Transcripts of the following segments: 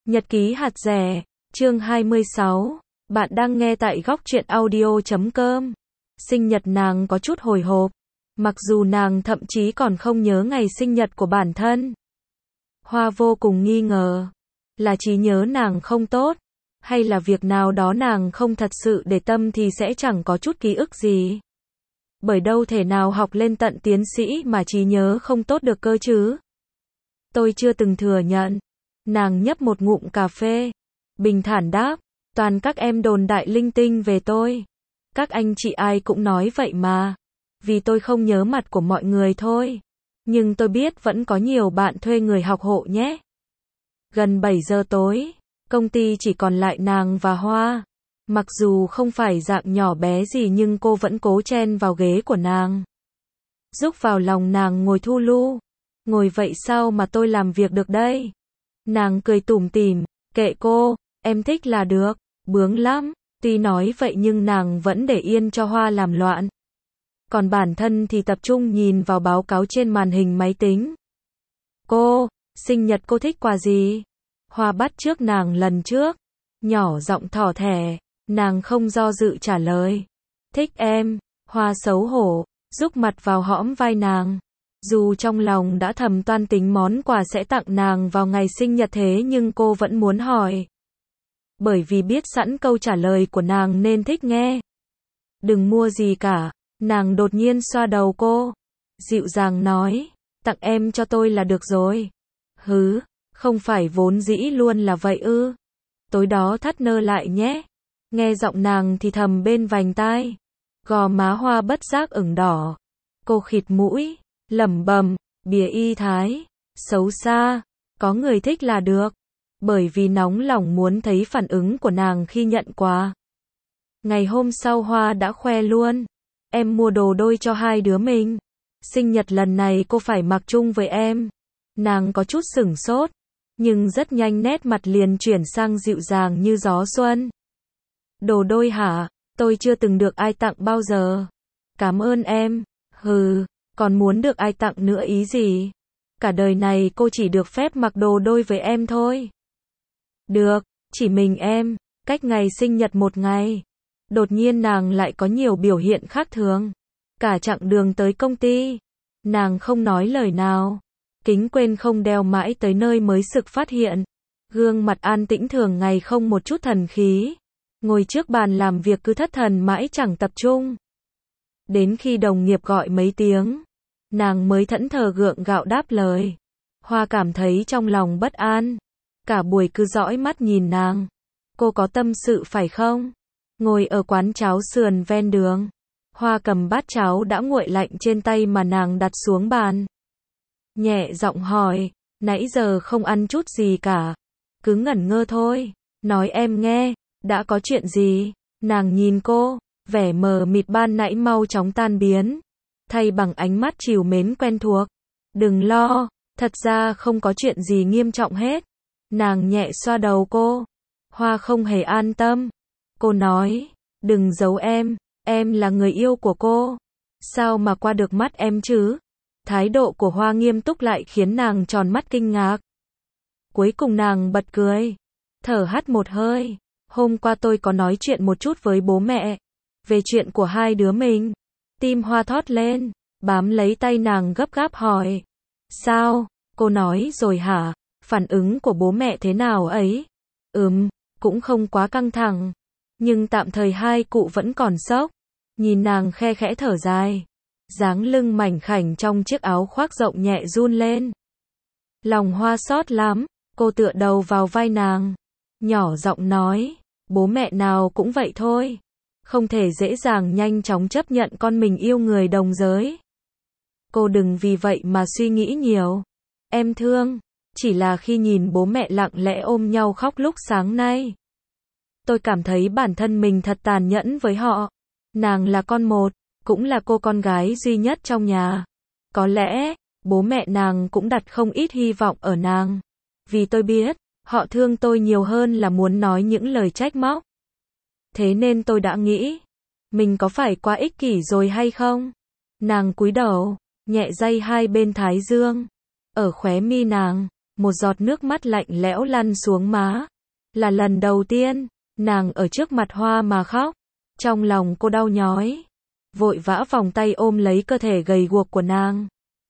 Nhật ký hạt rẻ, chương 26. Bạn đang nghe tại góc truyện audio.com. Sinh nhật nàng có chút hồi hộp, mặc dù nàng thậm chí còn không nhớ ngày sinh nhật của bản thân. Hoa vô cùng nghi ngờ, là trí nhớ nàng không tốt, hay là việc nào đó nàng không thật sự để tâm thì sẽ chẳng có chút ký ức gì. Bởi đâu thể nào học lên tận tiến sĩ mà trí nhớ không tốt được cơ chứ. Tôi chưa từng thừa nhận. Nàng nhấp một ngụm cà phê, bình thản đáp, toàn các em đồn đại linh tinh về tôi. Các anh chị ai cũng nói vậy mà. Vì tôi không nhớ mặt của mọi người thôi. Nhưng tôi biết vẫn có nhiều bạn thuê người học hộ nhé. Gần 7 giờ tối, công ty chỉ còn lại nàng và Hoa. Mặc dù không phải dạng nhỏ bé gì nhưng cô vẫn cố chen vào ghế của nàng. Rúc vào lòng nàng ngồi thu lu. Ngồi vậy sao mà tôi làm việc được đây? Nàng cười tủm tỉm, kệ cô, em thích là được, bướng lắm. Tuy nói vậy nhưng nàng vẫn để yên cho Hoa làm loạn. Còn bản thân thì tập trung nhìn vào báo cáo trên màn hình máy tính. Cô, sinh nhật cô thích quà gì? Hoa bắt chước nàng lần trước, nhỏ giọng thỏ thẻ, nàng không do dự trả lời. Thích em. Hoa xấu hổ, rúc mặt vào hõm vai nàng. Dù trong lòng đã thầm toan tính món quà sẽ tặng nàng vào ngày sinh nhật thế nhưng cô vẫn muốn hỏi. Bởi vì biết sẵn câu trả lời của nàng nên thích nghe. Đừng mua gì cả, nàng đột nhiên xoa đầu cô. Dịu dàng nói, tặng em cho tôi là được rồi. Hứ, không phải vốn dĩ luôn là vậy ư. Tối đó thắt nơ lại nhé. Nghe giọng nàng thì thầm bên vành tai. Gò má Hoa bất giác ửng đỏ. Cô khịt mũi, lẩm bẩm, bìa y thái, xấu xa, có người thích là được. Bởi vì nóng lòng muốn thấy phản ứng của nàng khi nhận quà. Ngày hôm sau Hoa đã khoe luôn. Em mua đồ đôi cho hai đứa mình. Sinh nhật lần này cô phải mặc chung với em. Nàng có chút sửng sốt, nhưng rất nhanh nét mặt liền chuyển sang dịu dàng như gió xuân. Đồ đôi hả? Tôi chưa từng được ai tặng bao giờ. Cảm ơn em. Hừ, còn muốn được ai tặng nữa ý gì? Cả đời này cô chỉ được phép mặc đồ đôi với em thôi. Được, chỉ mình em. Cách ngày sinh nhật một ngày. Đột nhiên nàng lại có nhiều biểu hiện khác thường. Cả chặng đường tới công ty, nàng không nói lời nào. Kính quên không đeo mãi tới nơi mới sực phát hiện. Gương mặt an tĩnh thường ngày không một chút thần khí. Ngồi trước bàn làm việc cứ thất thần mãi chẳng tập trung. Đến khi đồng nghiệp gọi mấy tiếng, nàng mới thẫn thờ gượng gạo đáp lời. Hoa cảm thấy trong lòng bất an. Cả buổi cứ dõi mắt nhìn nàng. Cô có tâm sự phải không? Ngồi ở quán cháo sườn ven đường. Hoa cầm bát cháo đã nguội lạnh trên tay mà nàng đặt xuống bàn. Nhẹ giọng hỏi, nãy giờ không ăn chút gì cả. Cứ ngẩn ngơ thôi. Nói em nghe, đã có chuyện gì? Nàng nhìn cô, vẻ mờ mịt ban nãy mau chóng tan biến. Thay bằng ánh mắt trìu mến quen thuộc. Đừng lo, thật ra không có chuyện gì nghiêm trọng hết. Nàng nhẹ xoa đầu cô. Hoa không hề an tâm. Cô nói, đừng giấu em là người yêu của cô. Sao mà qua được mắt em chứ? Thái độ của Hoa nghiêm túc lại khiến nàng tròn mắt kinh ngạc. Cuối cùng nàng bật cười, thở hắt một hơi. Hôm qua tôi có nói chuyện một chút với bố mẹ, về chuyện của hai đứa mình. Tim Hoa thót lên, bám lấy tay nàng gấp gáp hỏi. Sao? Cô nói rồi hả? Phản ứng của bố mẹ thế nào ấy? Cũng không quá căng thẳng. Nhưng tạm thời hai cụ vẫn còn sốc. Nhìn nàng khe khẽ thở dài. Dáng lưng mảnh khảnh trong chiếc áo khoác rộng nhẹ run lên. Lòng Hoa xót lắm, cô tựa đầu vào vai nàng. Nhỏ giọng nói, bố mẹ nào cũng vậy thôi. Không thể dễ dàng nhanh chóng chấp nhận con mình yêu người đồng giới. Cô đừng vì vậy mà suy nghĩ nhiều. Em thương, chỉ là khi nhìn bố mẹ lặng lẽ ôm nhau khóc lúc sáng nay. Tôi cảm thấy bản thân mình thật tàn nhẫn với họ. Nàng là con một, cũng là cô con gái duy nhất trong nhà. Có lẽ, bố mẹ nàng cũng đặt không ít hy vọng ở nàng. Vì tôi biết, họ thương tôi nhiều hơn là muốn nói những lời trách móc. Thế nên tôi đã nghĩ, mình có phải quá ích kỷ rồi hay không? Nàng cúi đầu, nhẹ day hai bên thái dương. Ở khóe mi nàng, một giọt nước mắt lạnh lẽo lăn xuống má. Là lần đầu tiên, nàng ở trước mặt Hoa mà khóc. Trong lòng cô đau nhói. Vội vã vòng tay ôm lấy cơ thể gầy guộc của nàng.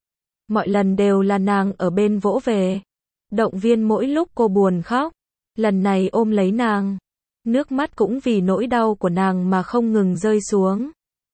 Mọi lần đều là nàng ở bên vỗ về. Động viên mỗi lúc cô buồn khóc. Lần này ôm lấy nàng. Nước mắt cũng vì nỗi đau của nàng mà không ngừng rơi xuống.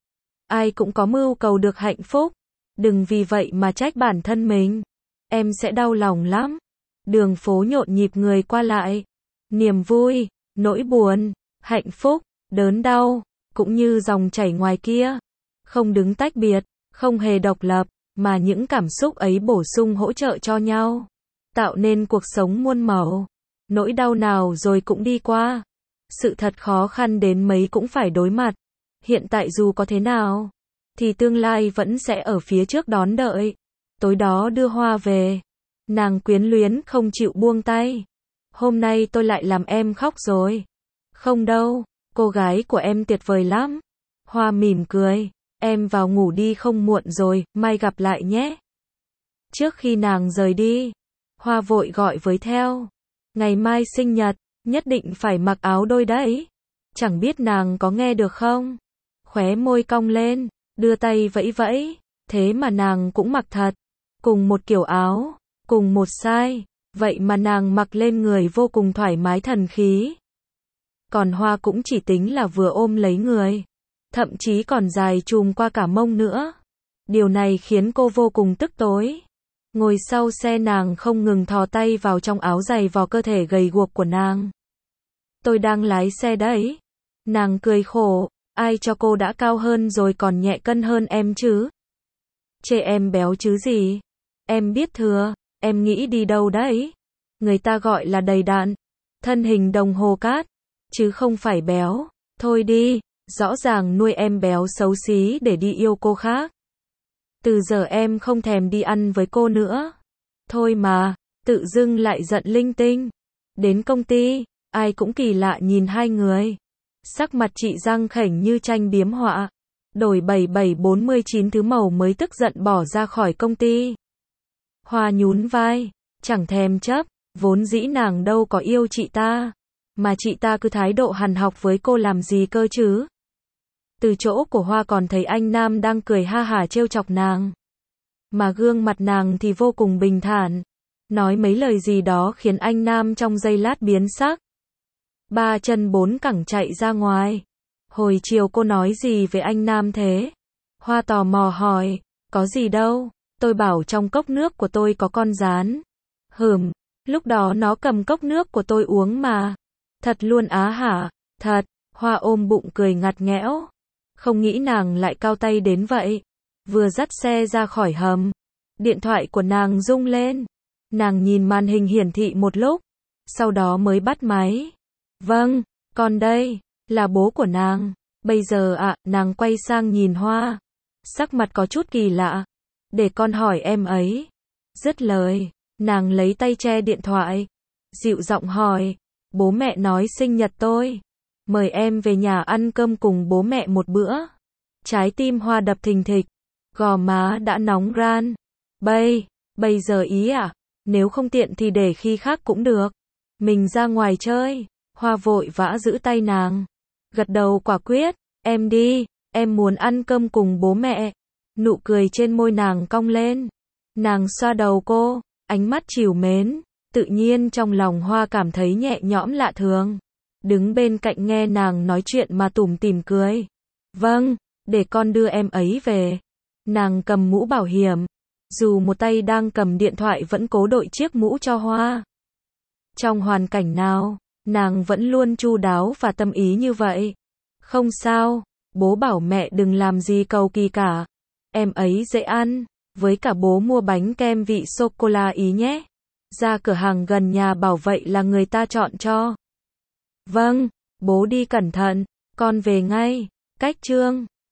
Ai cũng có mưu cầu được hạnh phúc. Đừng vì vậy mà trách bản thân mình. Em sẽ đau lòng lắm. Đường phố nhộn nhịp người qua lại. Niềm vui, nỗi buồn, hạnh phúc, đớn đau, cũng như dòng chảy ngoài kia. Không đứng tách biệt, không hề độc lập, mà những cảm xúc ấy bổ sung hỗ trợ cho nhau. Tạo nên cuộc sống muôn màu. Nỗi đau nào rồi cũng đi qua. Sự thật khó khăn đến mấy cũng phải đối mặt. Hiện tại dù có thế nào, thì tương lai vẫn sẽ ở phía trước đón đợi. Tối đó đưa Hoa về. Nàng quyến luyến không chịu buông tay. Hôm nay tôi lại làm em khóc rồi. Không đâu, cô gái của em tuyệt vời lắm. Hoa mỉm cười. Em vào ngủ đi không muộn rồi, mai gặp lại nhé. Trước khi nàng rời đi, Hoa vội gọi với theo. Ngày mai sinh nhật, nhất định phải mặc áo đôi đấy. Chẳng biết nàng có nghe được không? Khóe môi cong lên, đưa tay vẫy vẫy. Thế mà nàng cũng mặc thật. Cùng một kiểu áo, cùng một size. Vậy mà nàng mặc lên người vô cùng thoải mái thần khí. Còn Hoa cũng chỉ tính là vừa ôm lấy người. Thậm chí còn dài chùm qua cả mông nữa. Điều này khiến cô vô cùng tức tối. Ngồi sau xe nàng không ngừng thò tay vào trong áo giày vò cơ thể gầy guộc của nàng. Tôi đang lái xe đấy. Nàng cười khổ, ai cho cô đã cao hơn rồi còn nhẹ cân hơn em chứ? Chê em béo chứ gì? Em biết thừa, em nghĩ đi đâu đấy? Người ta gọi là đầy đặn, thân hình đồng hồ cát, chứ không phải béo. Thôi đi, rõ ràng nuôi em béo xấu xí để đi yêu cô khác. Từ giờ em không thèm đi ăn với cô nữa. Thôi mà, tự dưng lại giận linh tinh. Đến công ty, ai cũng kỳ lạ nhìn hai người. Sắc mặt chị răng khểnh như tranh biếm họa. Đổi 7749 thứ màu mới tức giận bỏ ra khỏi công ty. Hoa nhún vai, chẳng thèm chấp, vốn dĩ nàng đâu có yêu chị ta. Mà chị ta cứ thái độ hằn học với cô làm gì cơ chứ? Từ chỗ của Hoa còn thấy anh Nam đang cười ha hả trêu chọc nàng. Mà gương mặt nàng thì vô cùng bình thản. Nói mấy lời gì đó khiến anh Nam trong giây lát biến sắc. Ba chân bốn cẳng chạy ra ngoài. Hồi chiều cô nói gì với anh Nam thế? Hoa tò mò hỏi, có gì đâu, tôi bảo trong cốc nước của tôi có con gián. Lúc đó nó cầm cốc nước của tôi uống mà. Thật luôn á hả? Thật, Hoa ôm bụng cười ngặt nghẽo. Không nghĩ nàng lại cao tay đến vậy. Vừa dắt xe ra khỏi hầm, điện thoại của nàng rung lên. Nàng nhìn màn hình hiển thị một lúc, sau đó mới bắt máy. Vâng, con đây, là bố của nàng. Bây giờ ạ, nàng quay sang nhìn Hoa. Sắc mặt có chút kỳ lạ. Để con hỏi em ấy. Dứt lời, nàng lấy tay che điện thoại. Dịu giọng hỏi, bố mẹ nói sinh nhật tôi. Mời em về nhà ăn cơm cùng bố mẹ một bữa. Trái tim Hoa đập thình thịch. Gò má đã nóng ran. Bây giờ ý à? Nếu không tiện thì để khi khác cũng được. Mình ra ngoài chơi. Hoa vội vã giữ tay nàng. Gật đầu quả quyết. Em đi, em muốn ăn cơm cùng bố mẹ. Nụ cười trên môi nàng cong lên. Nàng xoa đầu cô, ánh mắt trìu mến. Tự nhiên trong lòng Hoa cảm thấy nhẹ nhõm lạ thường. Đứng bên cạnh nghe nàng nói chuyện mà tủm tỉm cười. Vâng, để con đưa em ấy về. Nàng cầm mũ bảo hiểm. Dù một tay đang cầm điện thoại vẫn cố đội chiếc mũ cho Hoa. Trong hoàn cảnh nào, nàng vẫn luôn chu đáo và tâm ý như vậy. Không sao, bố bảo mẹ đừng làm gì cầu kỳ cả. Em ấy dễ ăn, với cả bố mua bánh kem vị sô-cô-la ý nhé. Ra cửa hàng gần nhà bảo vậy là người ta chọn cho. Vâng, bố đi cẩn thận, con về ngay. Cách chương